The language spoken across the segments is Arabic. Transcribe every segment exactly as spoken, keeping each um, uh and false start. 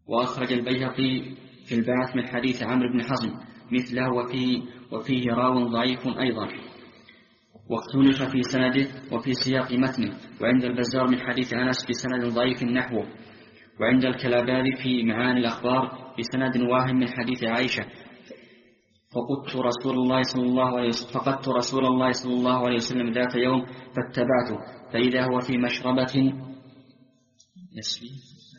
وأخرج البيهقي في البعث من حديث عمرو بن حزم مثله وفيه, وفيه راو ضعيف أيضا، واختلف في سنده وفي سياق متنه. وعند البزار من حديث أنس بسند ضعيف نحوه. وعند الكلاباري في معاني الأخبار بسند واهم من حديث عائشة فقدت رسول الله صلى الله عليه وسلم فقدت رسول الله صلى الله عليه وسلم ذات يوم فاتبعته فإذا هو في مشربة يسري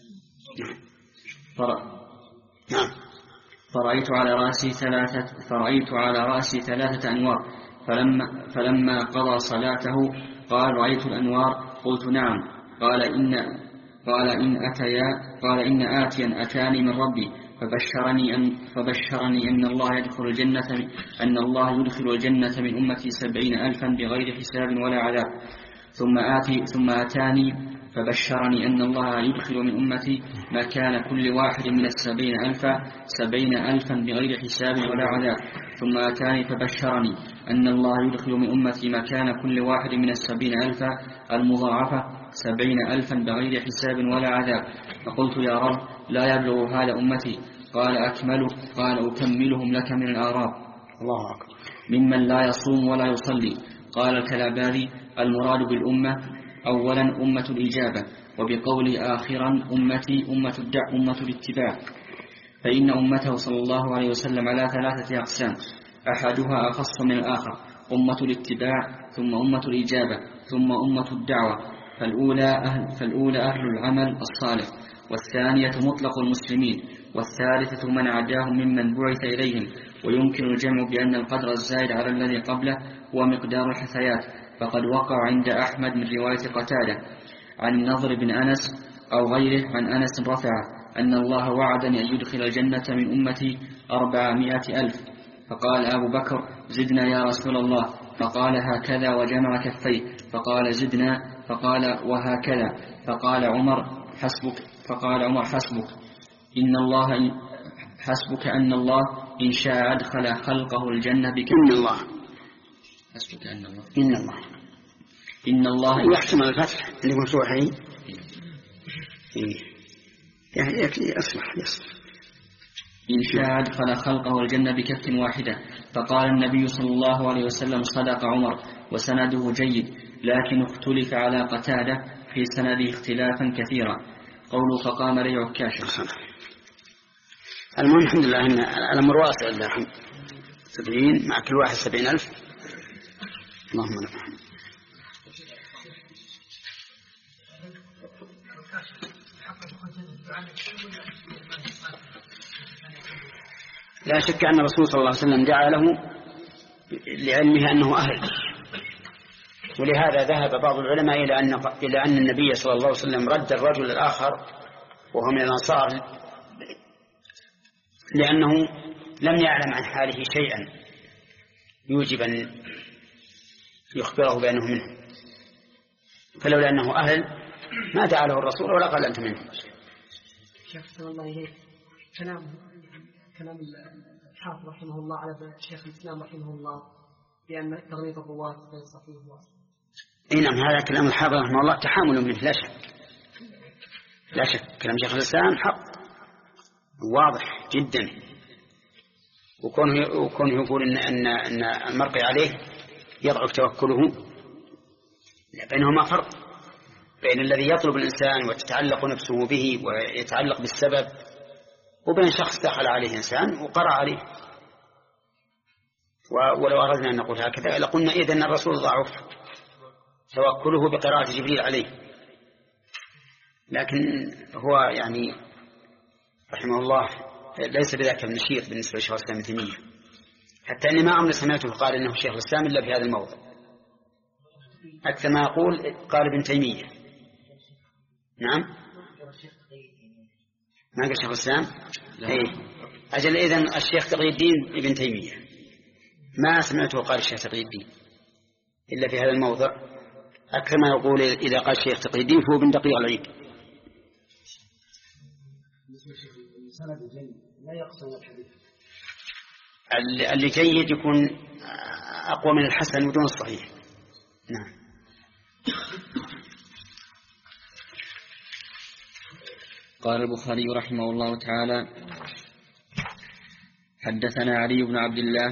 فرأيت على رأسي ثلاثة فرأيت على رأسي ثلاثة أنوار. فلما فلما قضى صلاته قال رأيت الأنوار؟ قلت نعم. قال إن قال إن أتيا قال إن آتيا أتاني من ربي فبشرني أن فبشرني أن الله يدخل الجنة أن الله يدخل الجنة من أمتي سبعين ألفا بغير حساب ولا عذاب. ثم آتي ثم أتاني فبشرني أن الله يدخل من أمتي مكان كل واحد من السبعين ألفا سبعين ألفا بغير حساب ولا عذاب. ثم أتاني فبشرني أن الله يدخل من أمتي مكان كل واحد من السبعين ألفا المضاعفة سبعين ألفا بغير حساب ولا عذاب. فقلت يا رب لا يبلغ هذا أمتي. قال أكمله قال أكملهم لك من الأعراب الله أكبر ممن لا يصوم ولا يصلي. قال الكلاباري المراد بالأمة أولا أمة الإجابة، وبقول آخرا أمتي أمة الدع أمة الاتباع، فإن أمته صلى الله عليه وسلم على ثلاثة أقسام أحدها أخص من الآخر، أمة الاتباع ثم أمة الإجابة ثم أمة الدعوة. فالأولى أهل, فالأولى أهل العمل الصالح، والثانية مطلق المسلمين، والثالثة من عداهم ممن بعث إليهم. ويمكن الجمع بأن القدر الزائد على الذي قبله هو مقدار الحثيات، فقد وقع عند أحمد من رواية قتادة عن النضر بن أنس أو غيره عن أنس رفعه أن الله وعدني أن يدخل الجنة من أمتي أربعمائة ألف. فقال أبو بكر زدنا يا رسول الله، فقال هكذا وجمع كفيه. فقال زدنا، فقال وهكذا. فقال عمر حسبك فقال عمر حسبك إن الله حسبك أن الله إن شاء أدخل خلقه الجنة بك. إن الله حسبك أن الله إن الله إن الله يحسم الفتح اللي مفتوحين يعني يصلح يصلح إن شاء أدخل خلقه الجنة بكف واحدة. فقال النبي صلى الله عليه وسلم صدق عمر، وسنده جيد، لكن اختلف على قتادة في سنده اختلافا كثيرا. قوله فقام لي عكاشة. المهم الحمد لله أن الأمر واسع لله سبعين مع كل واحد سبعين ألف. اللهم نفعل. لا شك أن الرسول صلى الله عليه وسلم دعا له لعلمه أنه أهل، ولهذا ذهب بعض العلماء إلى أن إلى أن النبي صلى الله عليه وسلم رد الرجل الآخر وهو من الأنصار لأنه لم يعلم عن حاله شيئا يوجب أن يخبره بأنه منه، فلولا أنه أهل ما دعا له الرسول ولا قال أنت منه. شيخ الله إليك كلام كلام الحافظ رحمه الله على شيخ الإسلام رحمه الله بأن تغليظ الرواة بين صحيح وضعيف. اي نعم، هذا كلام الحافظ رحمه الله تحامل منه لا شك، لا شك كلام شيخ الإسلام حق واضح جدا، وكونه وكونه يقول ان ان ان المرقي عليه يضعف توكله، بينهما فرق بين الذي يطلب الإنسان وتتعلق نفسه به ويتعلق بالسبب، وبين شخص دخل عليه إنسان وقرأ عليه. ولو أردنا أن نقول هكذا لقلنا إذن الرسول ضعف توكله بقراءة جبريل عليه، لكن هو يعني رحمه الله ليس بذاك النشيط بالنسبة لشيخ الإسلام ابن تيمية، حتى أني ما عمري سمعته قال إنه شيخ الإسلام إلا في هذا الموضع، أكثر ما يقول قال ابن تيمية. نعم ما قال شيخ الإسلام إيه. أجل إذن الشيخ تقي الدين ابن تيمية ما سمعته قال الشيخ تقي الدين إلا في هذا الموضع، أكثر ما يقول إذا قال الشيخ تقي الدين فهو ابن دقيق العيد. اللي جيد يكون أقوى من الحسن ودون الصحيح. نعم. قال البخاري رحمه الله تعالى: حدثنا علي بن عبد الله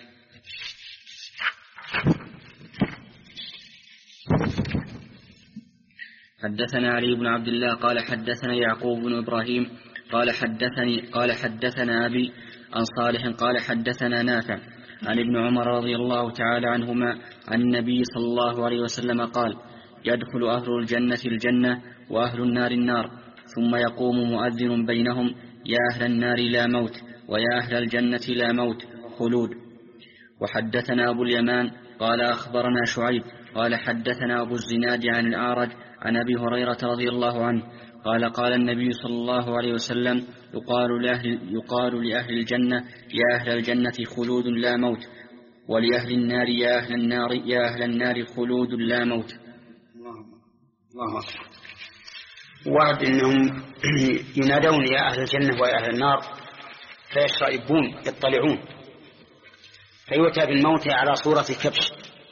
حدثنا علي بن عبد الله قال حدثنا يعقوب بن إبراهيم قال حدثني قال حدثنا أبي عن صالح قال حدثنا نافع عن ابن عمر رضي الله تعالى عنهما عن النبي صلى الله عليه وسلم قال: يدخل أهل الجنة الجنة وأهل النار النار، ثم يقوم مؤذن بينهم: يا أهل النار لا موت، ويا أهل الجنة لا موت، خلود. وحدثنا أبو اليمان قال أخبرنا شعيب قال حدثنا أبو الزناد عن الأعرج عن أبي هريرة رضي الله عنه قال: قال النبي صلى الله عليه وسلم: يقال لأهل, يقال لأهل الجنة: يا أهل الجنة خلود لا موت، ولأهل النار: يا أهل النار يا أهل النار خلود لا موت. الله أكبر. ورد أنهم ينادون يا أهل الجنة ويا أهل النار فيشرئبون يطلعون، فيؤتى بالموت على صورة كبش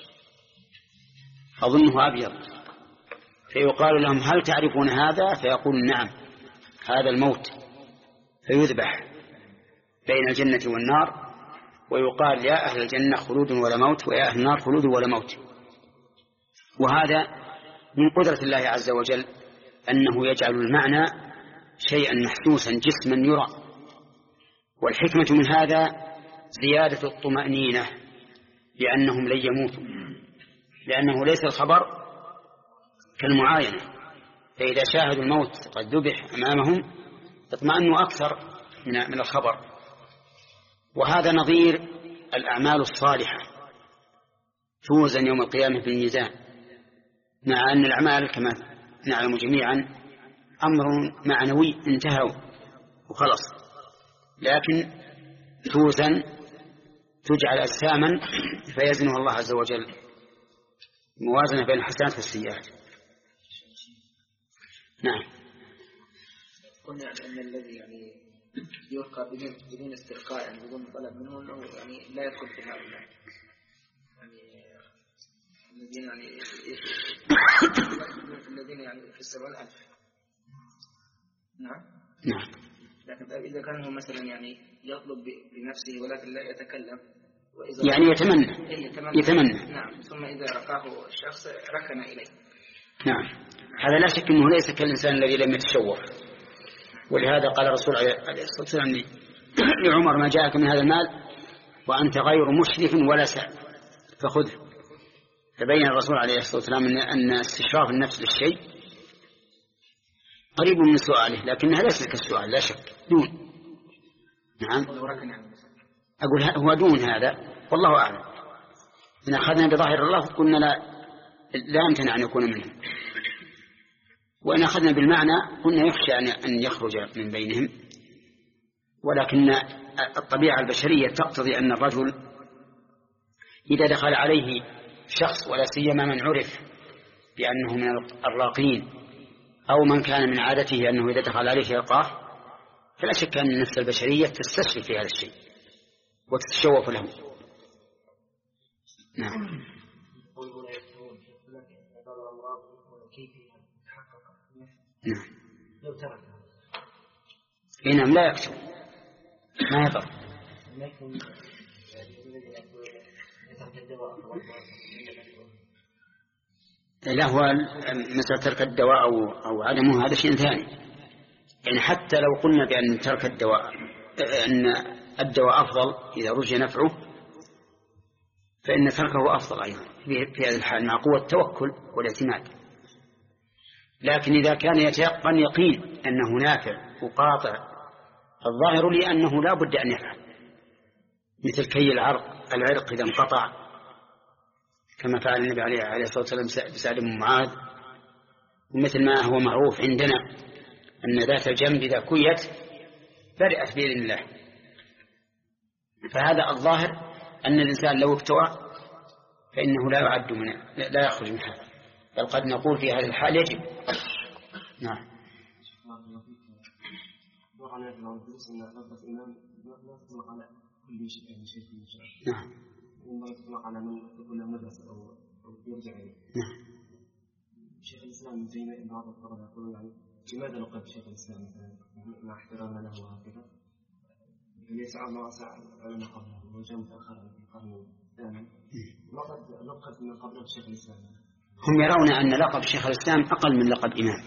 أظنه أبيض، فيقال لهم: هل تعرفون هذا؟ فيقول: نعم، هذا الموت. فيذبح بين الجنة والنار ويقال: يا أهل الجنة خلود ولا موت، ويا أهل النار خلود ولا موت. وهذا من قدرة الله عز وجل أنه يجعل المعنى شيئا محسوسا جسما يرى. والحكمة من هذا زيادة الطمأنينة لأنهم لن يموتوا، لأنه ليس الخبر كالمعاينة، فإذا شاهدوا الموت قد ذبح أمامهم اطمأنوا أكثر من الخبر. وهذا نظير الأعمال الصالحة توزن يوم القيامة بالميزان، مع أن الأعمال كما نعلم جميعا أمر معنوي انتهوا وخلص، لكن توزن تجعل أجساما فيزنها الله عز وجل، موازنة بين الحسنات والسيئات. نعم. قلنا أن الذي يعني يلقى بدون بدون استرقاء، يعني بدون طلب منه، أنه يعني لا يدخل في هؤلاء يعني الذين يعني الذين يعني في السبع الألف. نعم. نعم. لكن إذا كان هو مثلا يعني يطلب بنفسه ولكن لا يتكلم، يعني يتمنى يتمنى, يتمنى. نعم. ثم إذا رقاه الشخص ركن إليه. نعم. هذا لا شك أنه ليس كالإنسان الذي لم يتشوف. ولهذا قال الرسول عليه الصلاة والسلام لعمر: ما جاءك من هذا المال وأنت غير مشرف ولا سعد فخذه. فبين الرسول عليه الصلاة والسلام أن استشراف النفس للشيء قريب من سؤاله، لكنها ليست كالسؤال لا شك، دون. نعم. أقول هو دون هذا والله أعلم. إن أخذنا بظاهر الله قلنا لا لا يمكن أن يكون منهم، وإن أخذنا بالمعنى قلنا يخشى أن يخرج من بينهم. ولكن الطبيعة البشرية تقتضي أن الرجل إذا دخل عليه شخص، ولا سيما من عرف بأنه من الراقين أو من كان من عادته أنه إذا دخل عليه يلقاه، فلا شك أن النفس البشرية تستشرف في هذا الشيء وتتشوف له. نعم. نعم. نعم لا يكتب ما يضر. لا، هو مثل ترك الدواء أو, أو عدمه هذا شيء ثاني. يعني حتى لو قلنا بأن ترك الدواء أن الدواء أفضل إذا رجي نفعه، فإن تركه أفضل أيضا في هذا الحال مع قوة التوكل والاعتماد. لكن إذا كان يتيقن يقين أنه نافع وقاطع، الظاهر لي أنه لا بد أن يفعل، مثل كي العرق العرق إذا انقطع كما فعل النبي عليه الصلاة والسلام بسعد بن معاذ، ومثل ما هو معروف عندنا أن ذات الجنب إذا كيت برئت بإذن الله. فهذا الظاهر أن الإنسان لو اكتوى فإنه لا يعد من لا يخرج من هذا، بل قد نقول في هذا الحال يجب. نعم. نعم. على من يكون له مدرسة أو أو يرجع إليه. نعم. شيخ الإسلام ابن تيمية بعض الطلبة يقولون يعني لماذا لقب شيخ الإسلام مع احترامنا له وهكذا؟ ليس عما علماء قبله وجاء متأخرا في القرن الثامن لقد لقب من قبله شيخ الإسلام. هم يرون أن لقب شيخ الإسلام أقل من لقب إمام،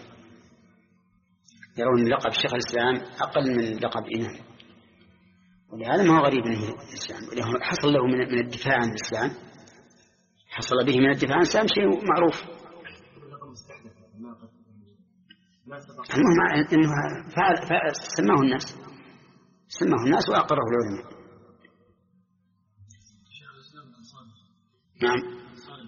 يرون لقب شيخ الإسلام أقل من لقب إمام، ولهذا ما هو غريب من الإسلام، ولهذا حصل له من الدفاع عن الإسلام، حصل به من الدفاع عن الإسلام شيء معروف. المهم إنه فعل فعل سماه الناس سماه الناس وأقره العلماء. نعم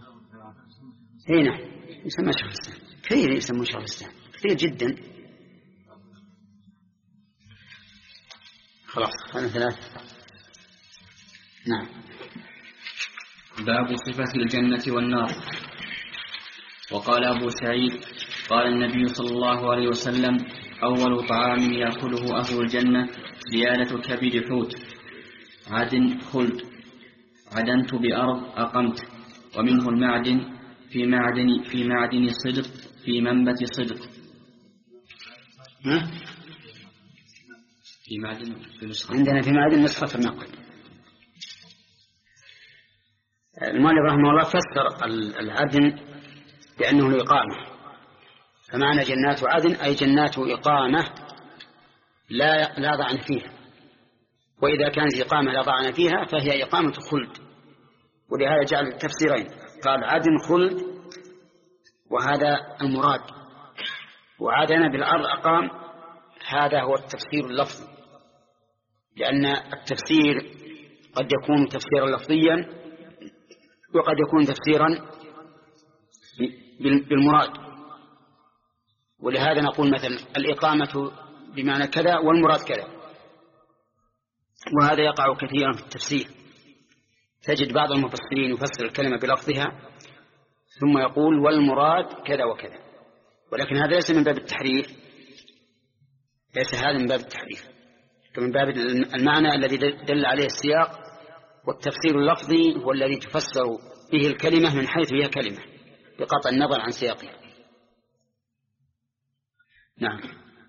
هنا يسمى شيخ الإسلام، كثير يسمون شيخ الإسلام كثير جدا. خلاص هذا ثلاث. نعم. باب صفة الجنة والنار. وقال أبو سعيد قال النبي صلى الله عليه وسلم أول طعام يأكله أهل الجنة زيادة كبد حوت عدن خلد عدنت بأرض أقمت، ومنه المعدن في معدن في معدن صدق في منبت صدق. في معدن في نسخة عندنا في معدن نسخة النقل. المؤلف رحمه الله فسر العدن بأنه الإقامة، فمعنى جنات عدن أي جنات إقامة لا لا ضعن فيها، وإذا كانت إقامة لا ضعن فيها فهي إقامة خلد، ولهذا جعل تفسيرين، قال عدن خلد وهذا المراد، وعدن بالأرض أقام هذا هو التفسير اللفظي، لأن التفسير قد يكون تفسيرا لفظيا وقد يكون تفسيرا بالمراد، ولهذا نقول مثلا الإقامة بمعنى كذا والمراد كذا، وهذا يقع كثيرا في التفسير. تجد بعض المفسرين يفسر الكلمة بلفظها ثم يقول والمراد كذا وكذا، ولكن هذا ليس من باب التحريف، ليس هذا من باب التحريف، من باب المعنى الذي دل عليه السياق، والتفسير اللفظي هو الذي تفسر به الكلمة من حيث هي كلمة بقطع النظر عن سياقها. نعم.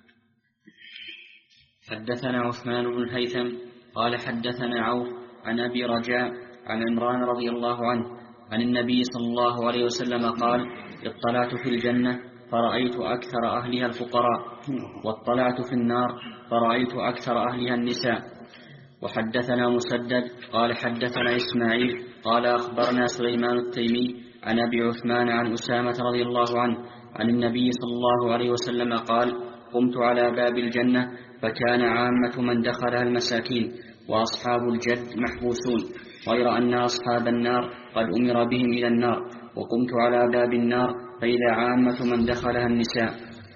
حدثنا عثمان بن الهيثم قال حدثنا عوف عن أبي رجاء عن عمران رضي الله عنه عن النبي صلى الله عليه وسلم قال اطلعت في الجنة فرأيت أكثر أهلها الفقراء، واطلعت في النار فرأيت أكثر أهلها النساء. وحدثنا مسدد قال حدثنا إسماعيل قال أخبرنا سليمان التيمي عن أبي عثمان عن أسامة رضي الله عنه عن النبي صلى الله عليه وسلم قال قمت على باب الجنة فكان عامة من دخلها المساكين وأصحاب الجد محبوسون، غير أن أصحاب النار قد أمر بهم إلى النار، وقمت على باب النار فإذا عامة من دخلها النساء.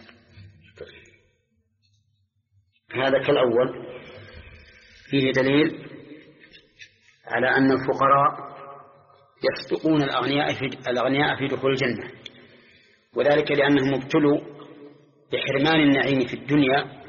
هذا كالأول فيه دليل على أن الفقراء يسبقون الأغنياء في, الأغنياء في دخول الجنة، وذلك لأنهم ابتلوا بحرمان النعيم في الدنيا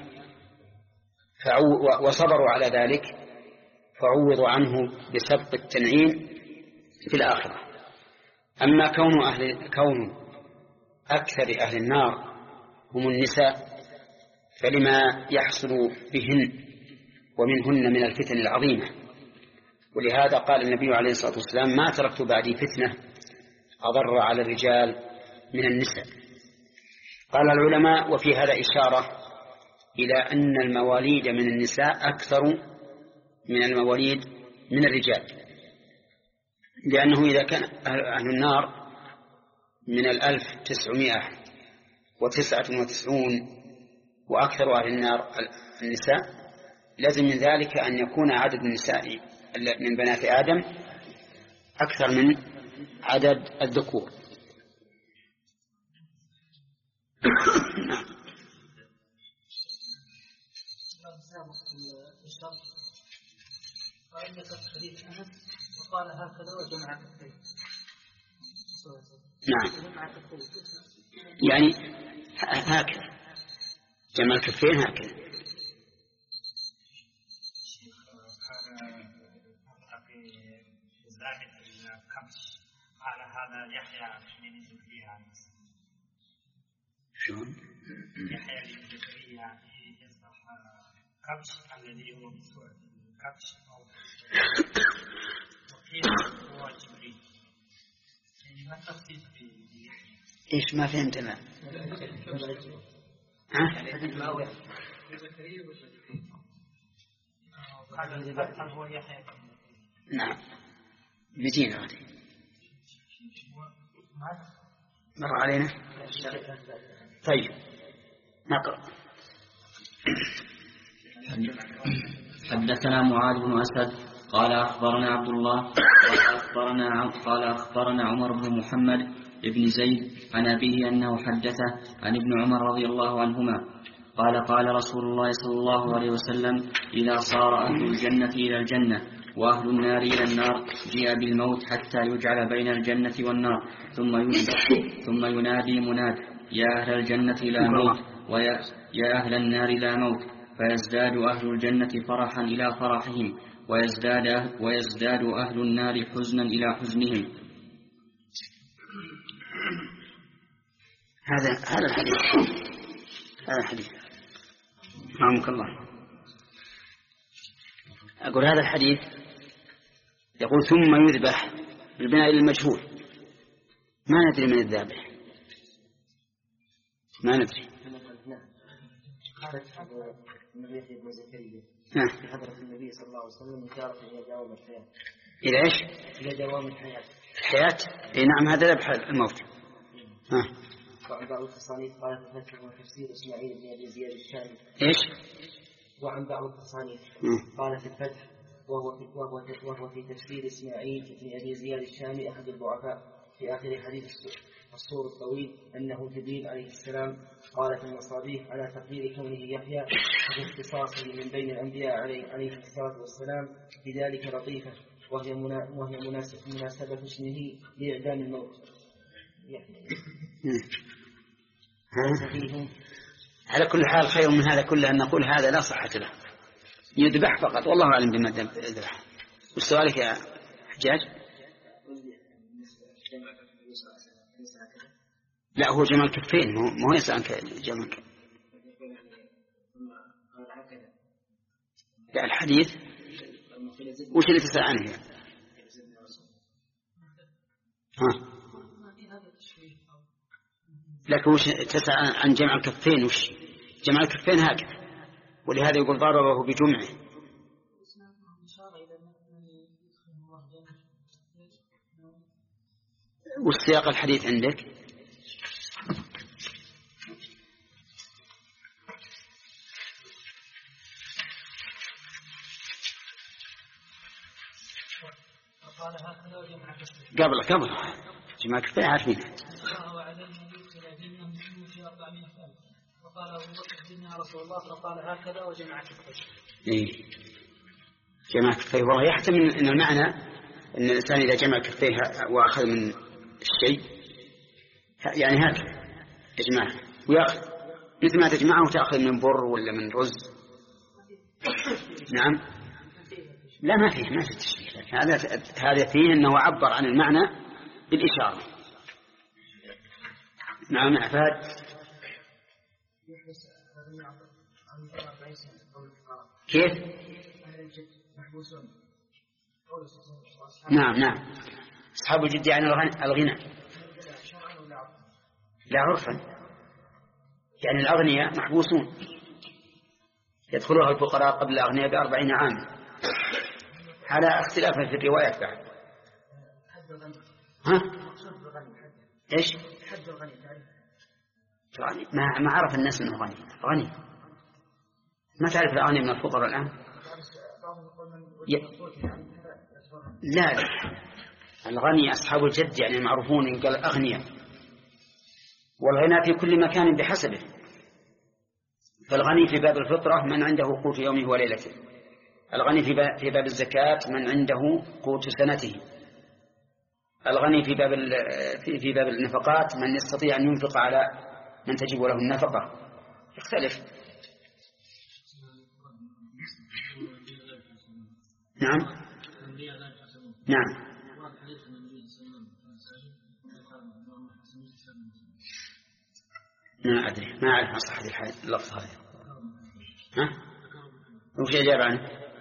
وصبروا على ذلك فعوضوا عنه بسبق التنعيم في الآخرة. أما كون, أهل كون أكثر أهل النار هم النساء فلما يحصل بهن ومنهن من الفتن العظيمة، ولهذا قال النبي عليه الصلاة والسلام ما تركت بعدي فتنة أضر على الرجال من النساء. قال العلماء وفي هذا إشارة إلى أن المواليد من النساء أكثر من المواليد من الرجال، لأنه إذا كان أهل النار من الألف تسعمائة وتسعة وتسعون وأكثر أهل النار النساء، لازم من ذلك أن يكون عدد النساء من بنات آدم أكثر من عدد الذكور. وقال هكذا وجمع كفين. نعم يعني هكذا جمع كفين هكذا. شلون؟ يحيى بن زكريا يذبح كبش الذي هو بسوء كبش أو وقيل هو جبريل. يعني ما التخصيص في يحيى؟ إيش ما فهمت أنا؟ ها؟ هل هو يحيى؟ نعم بيجينا غادي مر علينا. طيب نقرأ. حدثنا معاذ بن أسد قال أخبرنا عبد الله قال أخبرنا قال أخبرنا عمر بن محمد بن زيد عن أبيه أنه حدثه عن ابن عمر رضي الله عنهما قال قال رسول الله صلى الله عليه وسلم إذا صار أهل الجنة إلى الجنة وأهل النار إلى النار جيء بالموت حتى يجعل بين الجنة والنار ثم ينادي, ثم ينادي مناد يا أهل الجنة لا موت ويا يا أهل النار لا موت فيزداد أهل الجنة فرحا إلى فرحهم ويزداد, ويزداد أهل النار حزنا إلى حزنهم. هذا هذا الحديث هذا الحديث رحمك الله. أقول هذا الحديث يقول ثم يذبح بالبناء للمجهول، ما ندري من الذابح، ما ندري. قالت النبي ابن زكريا في حضرة النبي صلى الله عليه وسلم إشارة إلى دوام الحياة. إلى إيش؟ إلى دوام الحياة. الحياة؟ إيه نعم هذا ذبح الموت. ها. وعن بعض التصانيف قالت الفتح وتفسير إسماعيل بن أبي زياد الشامي. إيش؟ وعن بعض التصانيف قال في الفتح وهو في, وهو, وهو في تفسير إسماعيل بن أبي زياد الشامي أحد الضعفاء في آخر حديث السور الطويل أنه جبريل عليه السلام. قال في المصابيح على تقدير كونه يحيى باختصاصه من بين الأنبياء عليه, عليه الصلاة والسلام بذلك لطيفة وهي, منا وهي مناسبة, مناسبة اسمه لإعدام الموت. على كل حال خير من هذا كله أن نقول هذا لا صحة له، يذبح فقط والله أعلم بما يذبح. وسؤالك يا حجاج؟ لا هو جمع الكفين، مو هو يسأل عنك جمع الكفين. لا الحديث وش اللي تسأل عنه يعني؟ ها لكن وش تسأل عن جمع الكفين؟ وش جمع الكفين هكذا، ولهذا يقول ضربه بجمعه. والسياق الحديث عندك؟ قبل قبل جمع الكفين عارفين. وقال أبو بكر زدنا رسول الله فقال هكذا وجمع كفيه. إيه جمع كفيه. والله يحتمل أن المعنى أن الإنسان إذا جمع كفيه وأخذ من الشيء يعني هكذا يجمعه ويأخذ مثل ما تجمعه وتأخذ من بر ولا من رز. نعم لا ما فيه ما في تشبيه. هذا هذا فيه أنه عبر عن المعنى بالإشارة. نعم عفاد كيف؟ نعم نعم أصحاب الجد يعني الغنى لا عرفا، يعني الأغنياء محبوسون يدخلها الفقراء قبل الأغنياء بأربعين عاما، على اختلاف في الروايات بعد. ها؟ إيش؟ غني ما ما عرف الناس انه غني. غني ما تعرف الغني من الفقراء الان؟ ي... لا لا الغني اصحاب الجد يعني معروفون قال اغنياء، والغنى في كل مكان بحسبه. فالغني في باب الفطره من عنده قوت يومه وليلته، الغني في باب, في باب الزكاه من عنده قوت سنته، الغني في باب في, في باب النفقات من يستطيع ان ينفق على من تجب له النفقة. يختلف. نعم نعم ما أدري، ما أعرف عن صحة اللفظ هذا. ها؟ وش يجاب عنه؟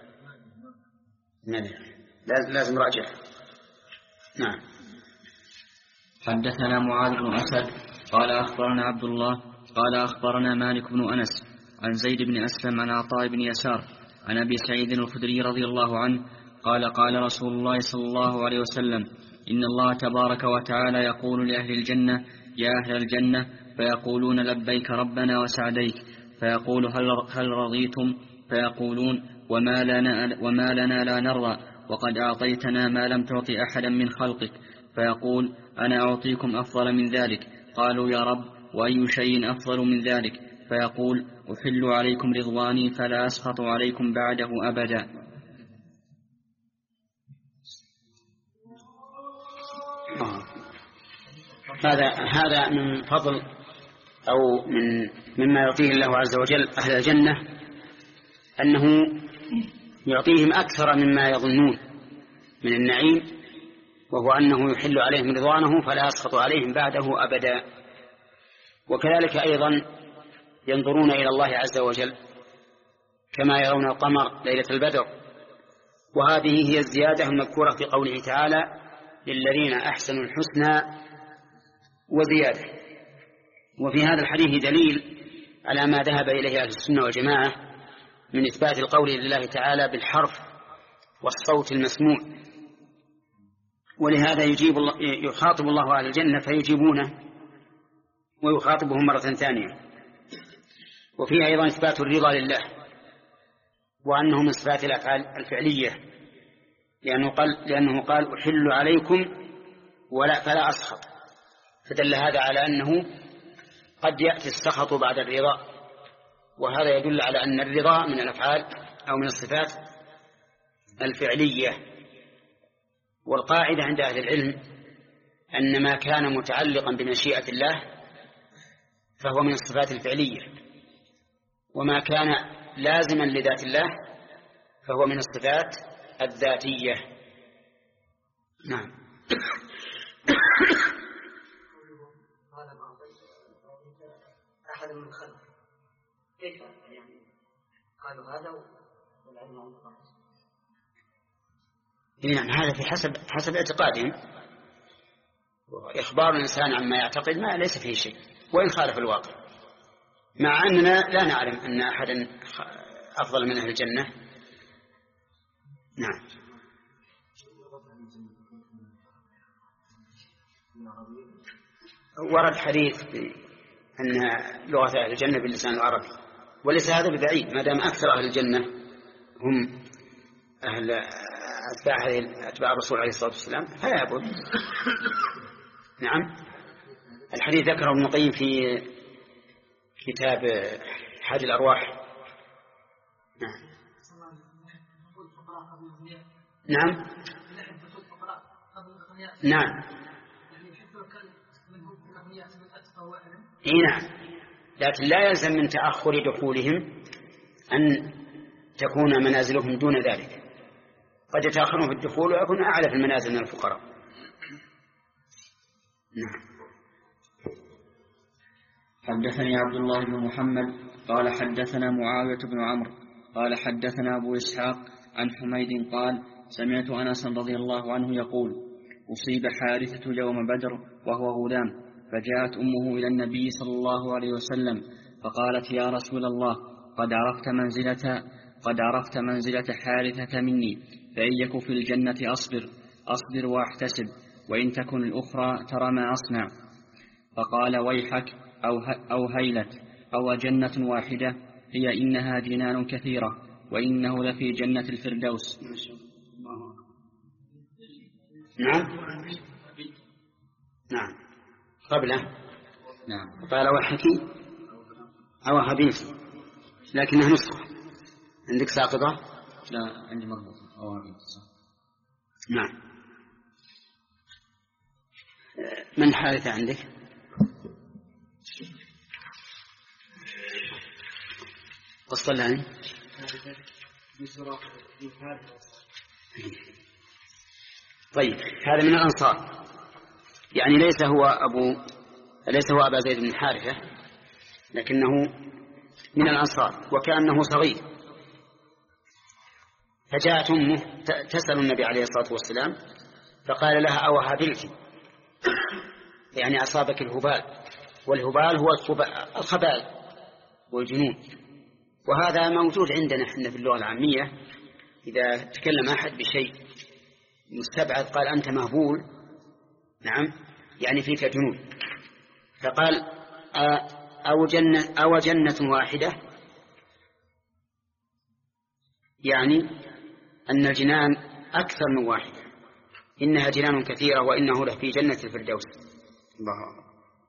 نعم، لازم راجع. نعم. حدثنا معاذ بن أسد قال أخبرنا عبد الله قال أخبرنا مالك بن أنس عن زيد بن أسلم عن عطاء بن يسار عن أبي سعيد الخدري رضي الله عنه قال قال رسول الله صلى الله عليه وسلم: إن الله تبارك وتعالى يقول لأهل الجنة: يا أهل الجنة، فيقولون: لبيك ربنا وسعديك. فيقول: هل, هل رضيتم؟ فيقولون: وما لنا, وما لنا لا نرضى، وقد أعطيتنا ما لم تعط أحدا من خلقك. فيقول: أنا أعطيكم أفضل من ذلك. قالوا: يا رب، وأي شيء أفضل من ذلك؟ فيقول: أحل عليكم رضواني فلا أسخط عليكم بعده أبدا. هذا هذا من فضل أو من مما يعطيه الله عز وجل أهل الجنة، أنه يعطيهم أكثر مما يظنون من النعيم، وهو أنه يحل عليهم رضوانه فلا يسخط عليهم بعده أبدا. وكذلك أيضا ينظرون إلى الله عز وجل كما يرون القمر ليلة البدر، وهذه هي الزيادة المذكورة في قوله تعالى: للذين أحسنوا الحسنى وزيادة. وفي هذا الحديث دليل على ما ذهب إليه أهل السنة والجماعة من إثبات القول لله تعالى بالحرف والصوت المسموع، ولهذا يجيب الله يخاطب الله أهل الجنة فيجيبونه ويخاطبهم مرة ثانية. وفيه أيضا إثبات الرضا لله، وأنه من صفات الأفعال الفعلية، لأنه قال, لأنه قال: أحل عليكم ولا فلا أسخط. فدل هذا على أنه قد يأتي السخط بعد الرضا، وهذا يدل على أن الرضا من الأفعال أو من الصفات الفعلية. والقاعدة عند أهل العلم أن ما كان متعلقا بمشيئة الله فهو من الصفات الفعلية، وما كان لازما لذات الله فهو من الصفات الذاتية. نعم. أحد من خلق كيف يعني قالوا هذا والعلم عن الخاص؟ نعم، هذا في حسب حسب اعتقادهم، وإخبار الإنسان عما يعتقد ما ليس فيه شيء وإن خالف الواقع، مع أننا لا نعلم أن أحدا أفضل من أهل الجنة. نعم. ورد حديث أن لغة أهل الجنة باللسان العربي، وليس هذا ببعيد ما دام أكثر أهل الجنة هم أهل أتباع أتباع الرسول عليه الصلاة والسلام فلا بد. نعم. الحديث ذكره ابن القيم في كتاب حاج الأرواح. نعم. نعم. نعم. إيه نعم، لكن لا يلزم من تأخر دخولهم أن تكون منازلهم دون ذلك، قد يتأخرون في الدخول ويكون أعلى في المنازل من الفقراء. نعم. حدثني عبد الله بن محمد قال حدثنا معاوية بن عمرو قال حدثنا أبو إسحاق عن حميد قال: سمعت أنس رضي الله عنه يقول: أصيب حارثة يوم بدر وهو غلام، فجاءت أمه إلى النبي صلى الله عليه وسلم فقالت: يا رسول الله، قد عرفت منزلة قد عرفت منزلة حارثة مني، فإن يك في الجنة أصبر أصبر وأحتسب، وإن تكن الأخرى ترى ما أصنع. فقال: ويحك أو, أو هيلت أو جنة واحدة، هي إنها جنان كثيرة، وإنه لفي جنة الفردوس. نعم. نعم. قبله. نعم. قال: وحكي أو هبيتي، لكنها نسخة. عندك ساقطة؟ لا، عندي مضبوطة أو هبيتي. نعم. من حارثة عندك؟ قصة طيب، هذا من الأنصار، يعني ليس هو أبو ليس هو أبا زيد بن حارثة، لكنه من الأنصار وكأنه صغير. فجاءت أمه تسأل النبي عليه الصلاة والسلام فقال لها أوهبلك، يعني أصابك الهبال، والهبال هو الخبال والجنون. وهذا موجود عندنا احنا في اللغة العامية، إذا تكلم أحد بشيء مستبعد قال أنت مهبول، نعم يعني فيك جنون. فقال أو جنة, أو جنة واحدة، يعني أن الجنان أكثر من واحدة، إنها جنان كثيرة وإنه له في جنة الفردوس. الله أكبر.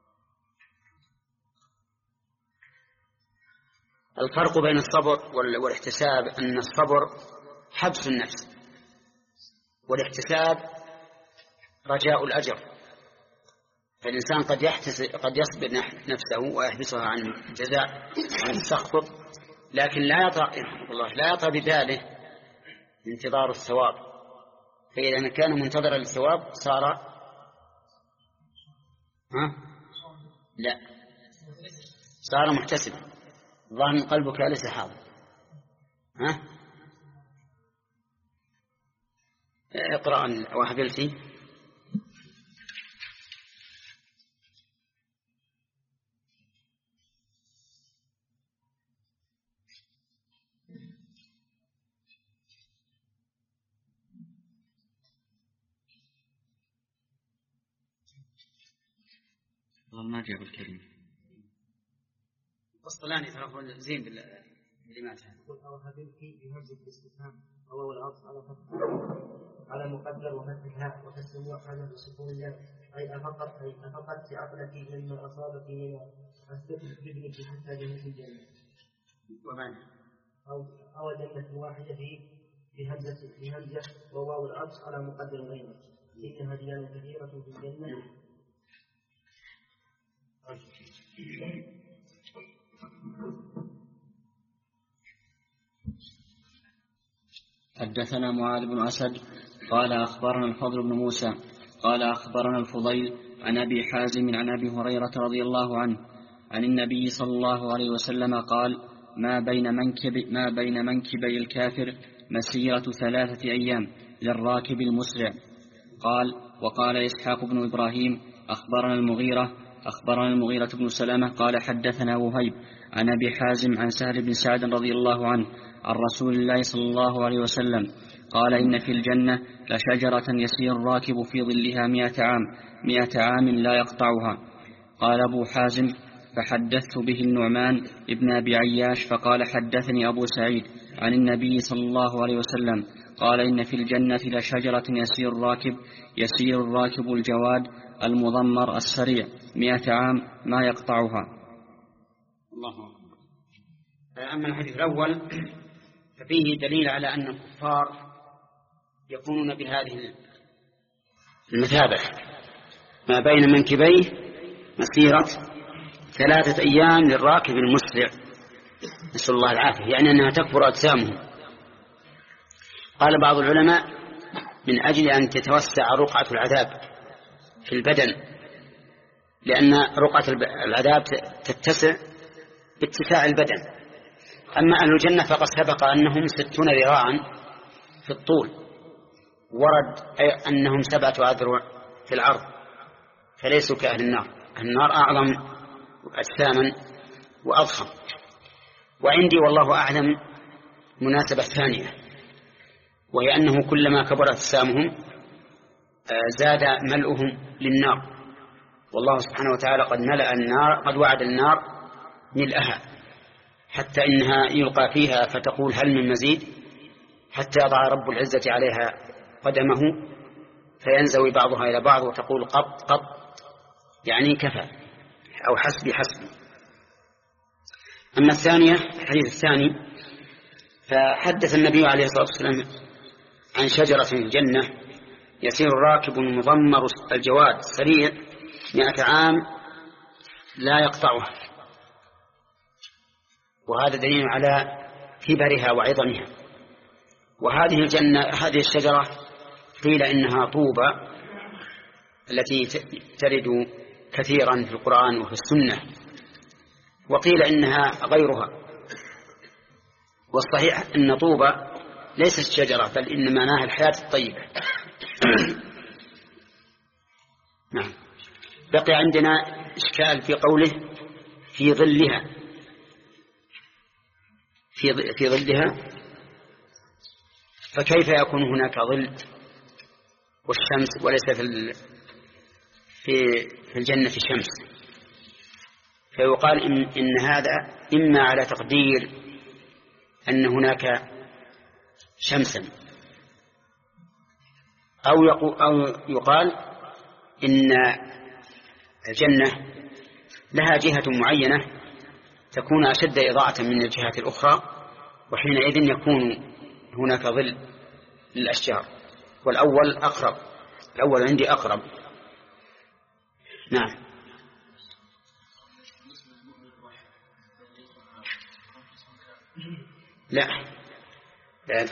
الفرق بين الصبر والاحتساب أن الصبر حبس النفس، والاحتساب رجاء الأجر. فالإنسان قد يحتسب قد يصبر نفسه ويحبسها عن الجزاء عن السخط، لكن لا يطأ الله لا يطأ بباله انتظار الثواب. فإذا كان منتظرا للثواب صار ها لا صار محتسبا. ظن قلبك ليس حاضر. ها اقرأ وهبلتي. ما جاب الكلمة الصلاني ترى زين بالكلمات. أو هبلك بهمزة الاستفهام وهو العطف على فتح على مقدر وفتح الهاء وتسمية حالا بسكون الله، أي أفقدت أي أفقدت عقلك مما أصابك من السكر بابنك حتى جنة الجنة. ومعنى أو أو جنة واحدة بهمزة بهمزة وواو العطف على مقدر غيره، إنها ديان كثيرة في الجنة. حدثنا معاذ بن أسد قال أخبرنا الفضل بن موسى قال أخبرنا الفضيل عن أبي حازم عن أبي هريرة رضي الله عنه عن النبي صلى الله عليه وسلم قال: ما بين منكب ما بين منكبي الكافر مسيرة ثلاثة أيام للراكب المسرع. قال: وقال إسحاق بن إبراهيم أخبرنا المغيرة أخبرنا المغيرة بن سلامة قال حدثنا وهيب عن أبي حازم عن سهل بن سعد رضي الله عنه عن رسول الله صلى الله عليه وسلم قال: إن في الجنة لشجرة يسير الراكب في ظلها مئة عام مئة عام لا يقطعها. قال أبو حازم: فحدثت به النعمان ابن أبي عياش فقال: حدثني أبو سعيد عن النبي صلى الله عليه وسلم قال: إن في الجنة لشجرة يسير الراكب يسير الراكب الجواد المضمر السريع مئة عام ما يقطعها. الله أكبر. أما الحديث الأول ففيه دليل على أن الكفار يكونون بهذه المثابة ما بين منكبيه مسيرة ثلاثة أيام للراكب المسرع، نسأل الله العافية، يعني أنها تكبر أجسامهم. قال بعض العلماء: من أجل أن تتوسع رقعة العذاب في البدن، لأن رقعة العذاب تتسع باتساع البدن. أما أهل الجنة فقد سبق أنهم ستون ذراعا في الطول، ورد أنهم سبعة أذرع في العرض، فليسوا كأهل النار. أهل النار أعظم أجساما وأضخم. وعندي والله أعلم مناسبة ثانية، وهي أنه كلما كبرت أجسامهم زاد ملؤهم للنار، والله سبحانه وتعالى قد ملأ النار قد وعد النار ملئها، حتى إنها يلقى فيها فتقول هل من مزيد، حتى يضع رب العزة عليها قدمه فينزوي بعضها إلى بعض وتقول قط قط، يعني كفى أو حسبي حسبي. أما الثانية الحديث الثاني فحدث النبي عليه الصلاة والسلام عن شجرة في الجنة يسير الراكب المضمر الجواد سريع مئة عام لا يقطعها، وهذا دليل على كبرها وعظمها. وهذه الجنة هذه الشجرة قيل إنها طوبى التي ترد كثيرا في القرآن وفي السنة، وقيل إنها غيرها، والصحيح أن طوبى ليست شجرة بل إن معناها الحياة الطيبة. نعم. بقي عندنا إشكال في قوله في ظلها، في في ظلها، فكيف يكون هناك ظل والشمس وليس في في في الجنة شمس؟ فيقال إن, إن هذا إما على تقدير أن هناك شمسا، أو يقول أو يقال إن الجنة لها جهة معينة تكون أشد إضاءة من الجهات الأخرى، وحينئذ يكون هناك ظل للأشجار، والأول أقرب، الأول عندي أقرب. نعم. لا لا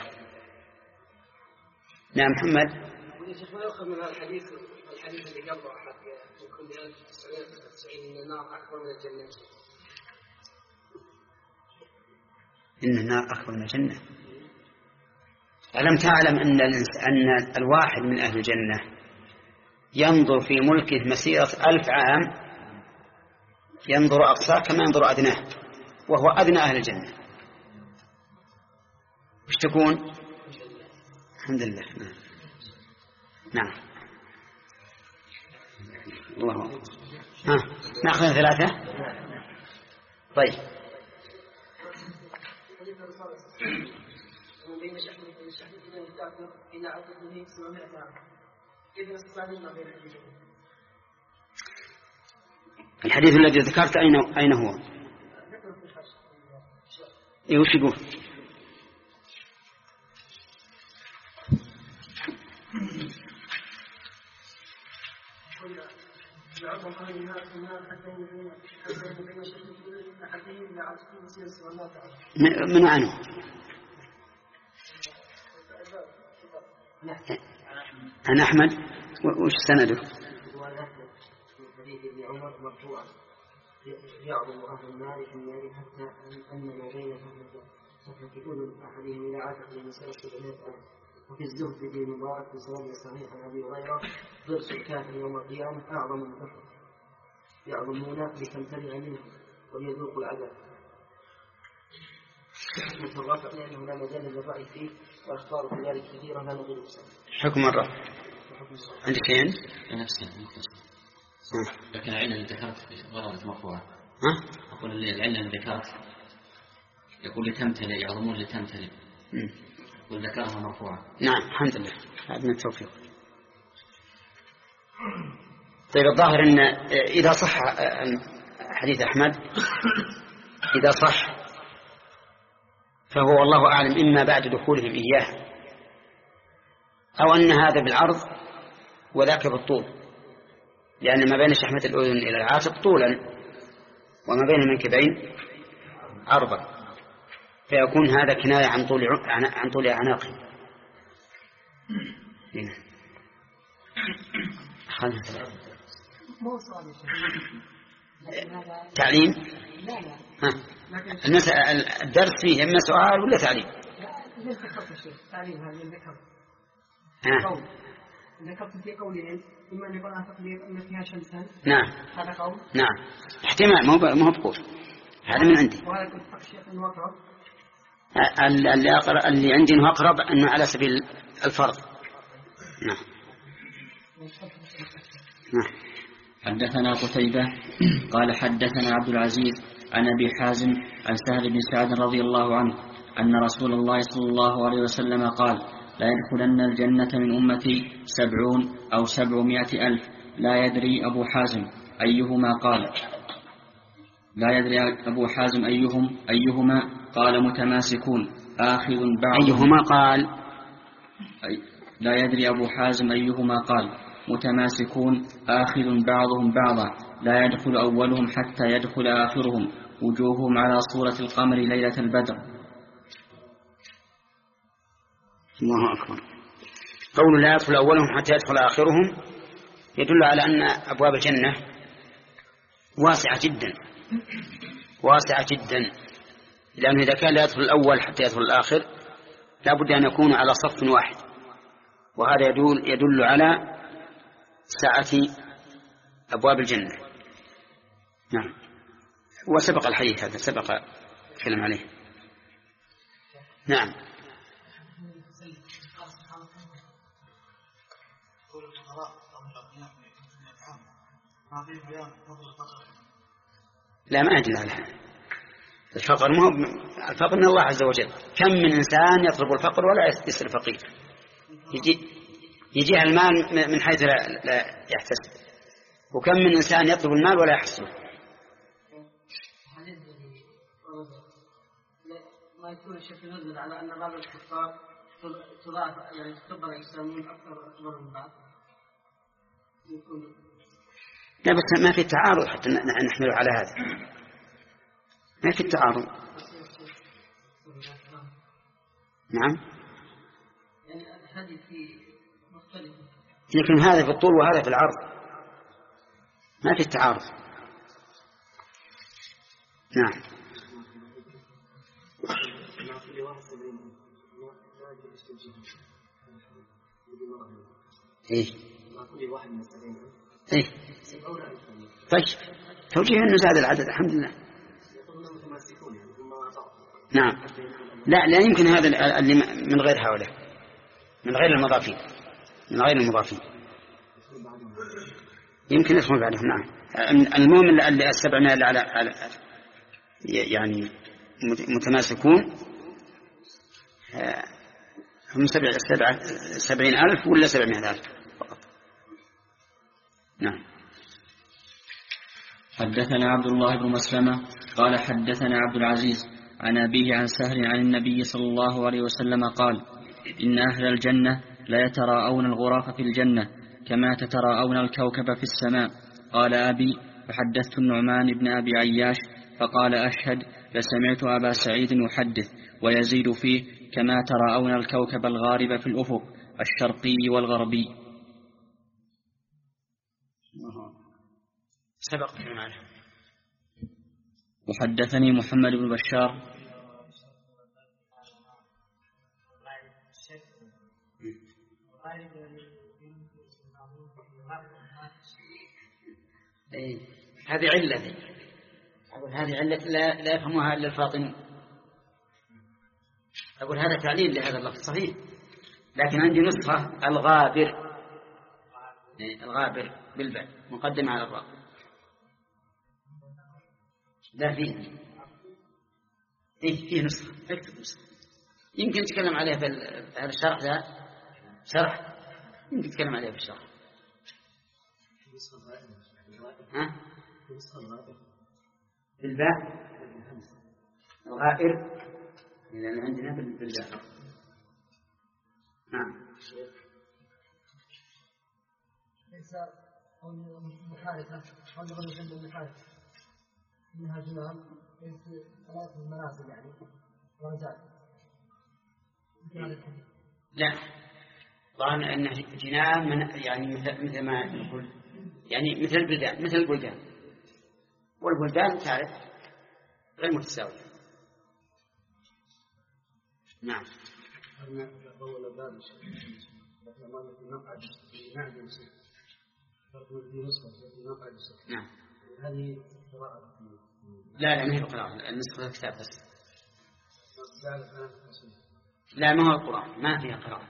نعم محمد. ما يؤخذ من هذا الحديث الحديث اللي قبله أحد يكون ب ألف وتسعمائة وتسعة وتسعين إن النار أكبر من الجنة. إن النار أكبر من الجنة. ألم تعلم أن أن الواحد من أهل الجنة ينظر في ملكه مسيرة ألف عام، ينظر أقصاه كما ينظر أدناه، وهو أدنى أهل الجنة. وش تكون؟ الحمد لله. نعم. الله. ها نأخذ ثلاثة. طيب. الحديث الذي ذكرت أين أين هو؟ إيه وش يقول؟ من عنه؟ عن أحمد. وش سنده؟ يعظم أهل النار في النار حتى أن ما بين فتكون أحدهم إلى عاتق المسيرة سبعمائة عام. وفي الزهد في المبارك في سنة صحيح عن أبي هريرة ضرس الكافر يوم القيامة أعظم من كفر، يعظمون لتمتنع منه ويذوق العذاب. مترفع لأنه لا مجال للرأي فيه، وأخبار في ذلك كثيرا لا نقول بسنة. حكم الرفع عندك شيئين؟ نفسي لكن العلة اللي ذكرت غلط مرفوعة. ها؟ أقول العلة اللي ذكرت يقول لتمتلئ، يعظمون لتمتلئ، وذكرها مرفوعة. نعم الحمد لله، هذا من التوفيق. طيب الظاهر أن إذا صح حديث أحمد، إذا صح فهو والله أعلم إما بعد دخولهم إياه، أو أن هذا بالعرض وذاك بالطول، لأن ما بين شحمة الأذن إلى العاتق طولا، وما بين المنكبين عرضا، فيكون هذا كناية عن طول عن طول أعناقه. تعليم؟ لا لا. ها. المسألة الدرس فيه إما سؤال ولا تعليم؟ لا تعليم هذا اللي ذكرت. ها. ذكرت في قولين إما أن يكون تقدير أن فيها شمسا. نعم. هذا قول. نعم. احتمال ما هو ما هو بقول. هذا من عندي. وهذا كنت أخشى أنه أقرب. اللي أقرب اللي عندي إنه أقرب إنه على سبيل الفرض. نعم. نعم. حدثنا قتيبة قال حدثنا عبد العزيز عن أبي حازم عن سهل بن سعد رضي الله عنه أن رسول الله صلى الله عليه وسلم قال: لا يدخلن الجنة من أمتي سبعون أو سبعمائة ألف. لا يدري أبو حازم أيهما قال لا يدري أبو حازم أيهم أيهما قال متماسكون آخذ بعضهم أيهما قال أي لا يدري أبو حازم أيهما قال متماسكون آخذ بعضهم بعضا. لا يدخل أولهم حتى يدخل آخرهم، وجوههم على صورة القمر ليلة البدر. الله أكبر. قول لا يدخل أولهم حتى يدخل آخرهم يدل على أن أبواب الجنة واسعة جدا، واسعة جدا، لأنه إذا كان لا يدخل الأول حتى يدخل الآخر لا بد أن يكون على صف واحد، وهذا يدل, يدل على سعة أبواب الجنة. نعم. وسبق الحديث هذا، سبق الكلام عليه. نعم. لا ما أدري على الفقر، ما هو الفقر من الله عز وجل. كم من إنسان يطلب الفقر ولا يصير فقير، يجي يجي المال من حيث لا, لا يحتسب، وكم من إنسان يطلب المال ولا يحصله. ما يكون الشيخ ينزل على أن بعض الكفار تضاعف يعني تكبر الإسلاميين أكثر أكبر من بعض. لا بس ما في تعارض حتى نحمله على هذا، ما في تعارض. نعم. يعني الحديث مختلف، لكن هذا في الطول وهذا في العرض، ما في تعارض. نعم. إيه. إيه. طيب توجيه أنه زاد العدد الحمد لله. نعم. لا لا يمكن هذا اللي من غير هؤلاء، من غير المضافين، من غير المضافين يمكن يدخل بعدهم. نعم. المهم اللي السبعمائة على على يعني متماسكون هم سبع سبعة سبعين ألف ولا سبعمائة ألف فقط. نعم. حدثنا عبد الله بن مسلمة قال حدثنا عبد العزيز عن أبيه عن سهل عن النبي صلى الله عليه وسلم قال: إن أهل الجنة لا يتراءون الغرف في الجنة كما تتراءون الكوكب في السماء. قال أبي: فحدثت النعمان بن أبي عياش فقال: أشهد لسمعت أبا سعيد يحدث ويزيد فيه: كما تراءون الكوكب الغارب في الأفق الشرقي والغربي. سبق معنا. وحدثني محمد بن بشار إيه. هذه علة، أقول هذه علة لا, لا يفهمها إلا الفاطمي. أقول هذا تعليل لهذا اللفظ صحيح، لكن عندي نسخة الغابر، إيه. الغابر بالباء مقدم على الراء. لا فيه إيه فيه نسخة، اكتب نسخة يمكن تتكلم عليها في هذا الشرح. ذا شرح يمكن تتكلم عليها في الشرح. ها؟ بالباء الغائر لأن عندنا بالباء. نعم. ليس محارثة أو نقول جنب المحارثة منها جنان ليس ثلاث المنازل يعني درجات. لا طبعا أن جنان من يعني مثل مثل ما نقول يعني مثل البلدان، مثل البلدان، والبلدان تعرف غير متساوية. نعم. نعم. لا لا ما هي القراءة، النسخة الكتاب بس. لا ما هو القرآن، ما فيها قراءة.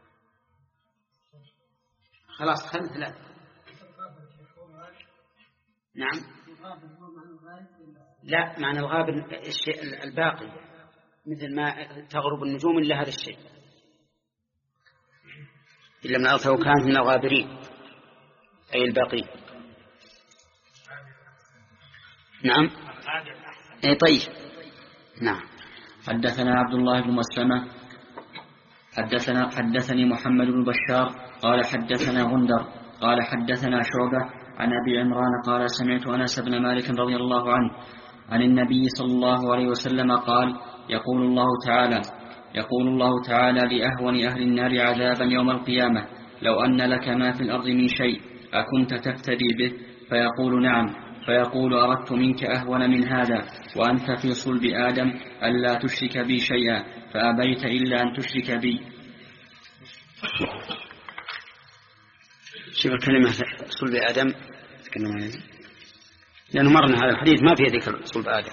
خلاص خلنا ثلاثة. نعم. لا معنى الغابر الشيء الباقي، مثل ما تغرب النجوم إلا هذا الشيء، إلا من أرثه كان من الغابرين أي الباقي. نعم. أي طيب. نعم. حدثنا عبد الله بن مسلمة حدثنا حدثني محمد بن بشار قال حدثنا غندر قال حدثنا شعبة عن أبي عمران قال: سمعت أنس بن مالك رضي الله عنه عن النبي صلى الله عليه وسلم قال: يقول الله تعالى يقول الله تعالى لأهون أهل النار عذابا يوم القيامة: لو أن لك ما في الأرض من شيء أكنت تفتدي به؟ فيقول: نعم. فيقول أردت منك أهون من هذا وأنت في صلب آدم ألا تشرك بي شيئا فأبيت إلا أن تشرك بي. شوف الكلمة صلب آدم لأنه مرنا هذا الحديث ما فيه ذكر صلب آدم.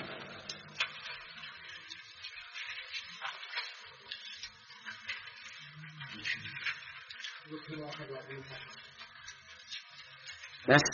بس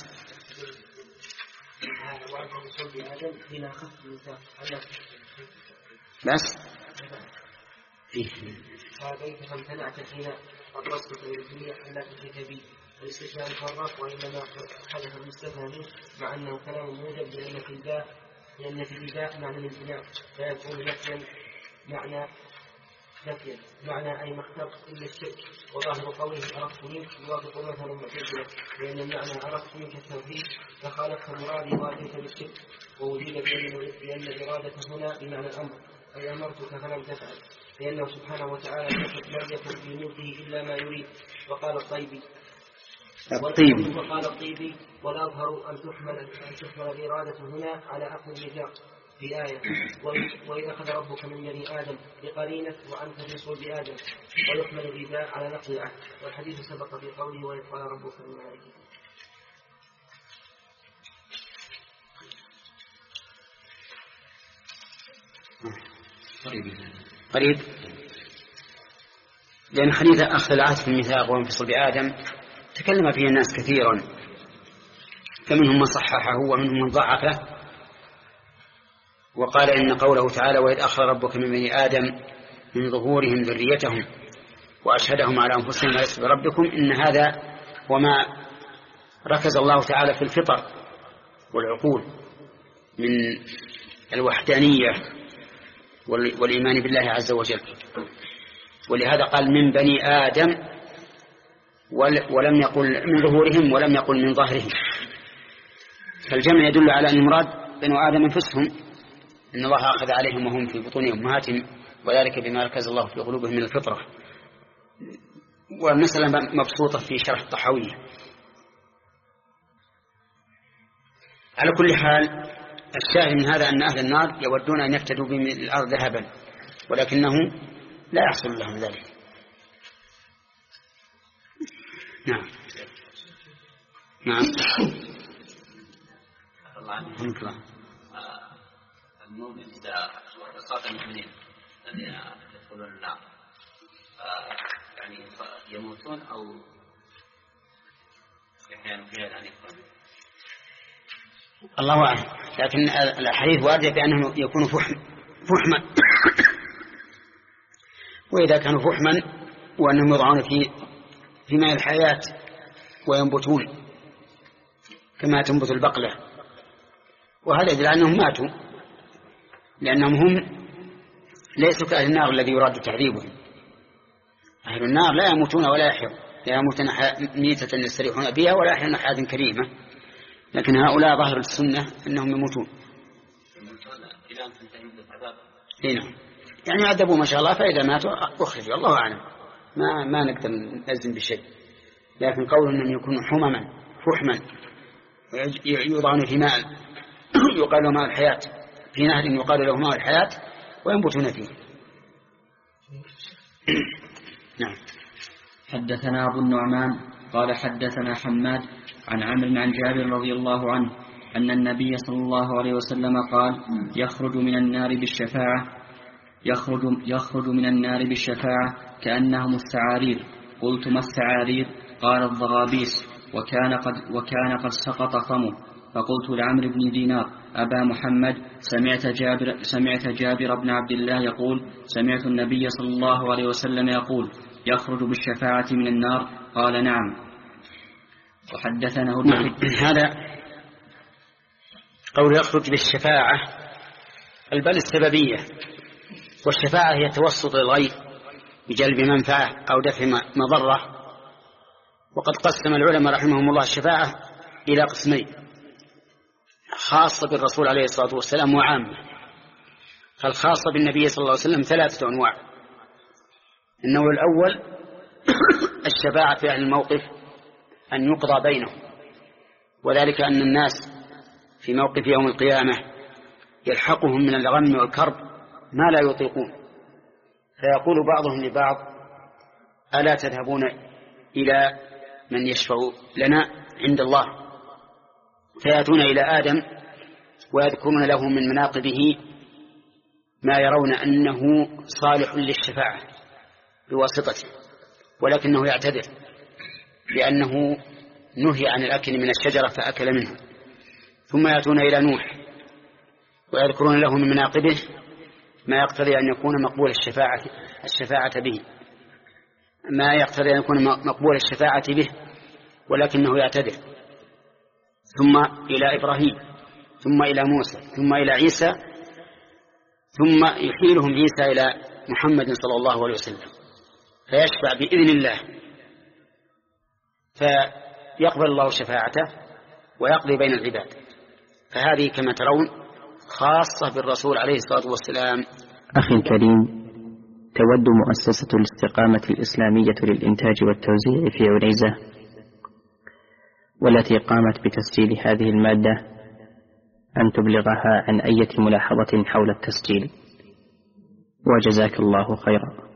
بس فيه فأبيت فامتنعت حين أطلقت الإلهية ألا تشرك بي. الاستثناء مفرق وإنما حدث المستثنى منه مع أنه كلام موجب لأن في الباء لأن في الباء معنى الامتناع فيكون نفيا معنى نفيا معنى أي مختار إلا الشرك. وظاهر قوله أردت منك يوافق مثلا معتزلة لأن المعنى أردت منك التوحيد فخالفت مرادي وأتيت بالشرك. ووجد لأن الإرادة هنا بمعنى الأمر أي أمرتك فلم تفعل لأنه سبحانه وتعالى لم يكن في ملكه إلا ما يريد. وقال الطيبي الطيبي وقال الطيبي ولا أظهر أن تحمل أن تحمل الإرادة هنا على عقل الميثاق في آية وإذا أخذ ربك من بني آدم بقرينة وأنت في صلب آدم ويحمل الإيذاء على نقل العهد. والحديث سبق في قوله وإذ قال ربك للملائكة. قريب لأن حديث أخذ العهد في الميثاق وانفصل بآدم تكلم فيه الناس كثيرا فمنهم من صححه ومنهم من ضعفه وقال إن قوله تعالى وإذ أخذ ربك من بني آدم من ظهورهم ذريتهم وأشهدهم على أنفسهم ألست بربكم إن هذا وما ركز الله تعالى في الفطر والعقول من الوحدانية والإيمان بالله عز وجل. ولهذا قال من بني آدم ولم يقل من ظهورهم ولم يقل من ظهرهم. فالجمع يدل على أن المراد بنو آدم أنفسهم إن الله أخذ عليهم وهم في بطون أمهاتهم وذلك بما ركز الله في قلوبهم من الفطرة. والمسألة مبسوطة في شرح الطحاوية. على كل حال الشاهد من هذا أن أهل النار يودون أن يفتدوا بالأرض ذهبا ولكنه لا يحصل لهم ذلك. نعم نعم الله المؤمن إذا صاد المؤمنين الذين يدخلون النار يعني يموتون أو يحيون فيها الآن يدخلون الله أعلم. لكن الحديث واردة بأنهم يكونوا فحم فحما وإذا كانوا فحما وأنهم يضعون في في ماء الحياة وينبتون كما تنبت البقلة وهذا يدل أنهم ماتوا لأنهم هم ليسوا كأهل النار الذي يراد تعذيبهم. أهل النار لا يموتون ولا يحيون لا يموتون ميتة يستريحون بها ولا يحيون حياة كريمة لكن هؤلاء ظاهر السنة أنهم يموتون. هنا يعني عذبوا ما شاء الله فإذا ماتوا أخرجوا الله أعلم ما ما نقدر نلزم بشيء. لكن قول أنهم يكونوا حمما فحما يوضعون في ماء يقال له ماء الحياة في نهر يقال له ماء الحياة وينبتون فيه. نعم. حدثنا أبو النعمان قال حدثنا حماد عن عمرو عن جابر رضي الله عنه أن النبي صلى الله عليه وسلم قال يخرج من النار بالشفاعة يخرج, يخرج من النار بالشفاعة كأنهم السعارير. قلت ما السعارير؟ قال الضغابيس وكان قد, وكان قد سقط فمه. فقلت لعمرو بن دينار أبا محمد سمعت جابر, سمعت جابر بن عبد الله يقول سمعت النبي صلى الله عليه وسلم يقول يخرج بالشفاعة من النار؟ قال نعم. وحدثنا نعم. هذا قول يخرج بالشفاعة البل السببية والشفاعة هي توسط الغير بجلب منفعة أو دفع مضرة. وقد قسم العلماء رحمهم الله الشفاعة إلى قسمين خاصة بالرسول عليه الصلاة والسلام وعامة. فالخاصة بالنبي صلى الله عليه وسلم ثلاثة أنواع. النوع الأول الشفاعة في أهل الموقف أن يقضى بينهم وذلك أن الناس في موقف يوم القيامة يلحقهم من الغم والكرب ما لا يطيقون، فيقول بعضهم لبعض: ألا تذهبون إلى من يشفع لنا عند الله؟ فيأتون إلى آدم ويذكرون له من مناقبه ما يرون أنه صالح للشفاعة بواسطته، ولكنه يعتذر لأنه نهي عن الأكل من الشجرة فأكل منه. ثم يأتون إلى نوح ويذكرون له من مناقبه ما يقتضي أن يكون مقبول الشفاعة الشفاعة به ما يقتضي أن يكون مقبول الشفاعة به ولكنه يعتذر. ثم إلى إبراهيم، ثم إلى موسى، ثم إلى عيسى، ثم يحيلهم عيسى إلى محمد صلى الله عليه وسلم فيشفع بإذن الله، فيقبل الله شفاعته ويقضي بين العباد. فهذه كما ترون خاصة بالرسول عليه الصلاة والسلام. أخي الكريم، تود مؤسسة الاستقامة الإسلامية للإنتاج والتوزيع في عنيزة والتي قامت بتسجيل هذه المادة أن تبلغها عن أي ملاحظة حول التسجيل، وجزاك الله خيرا.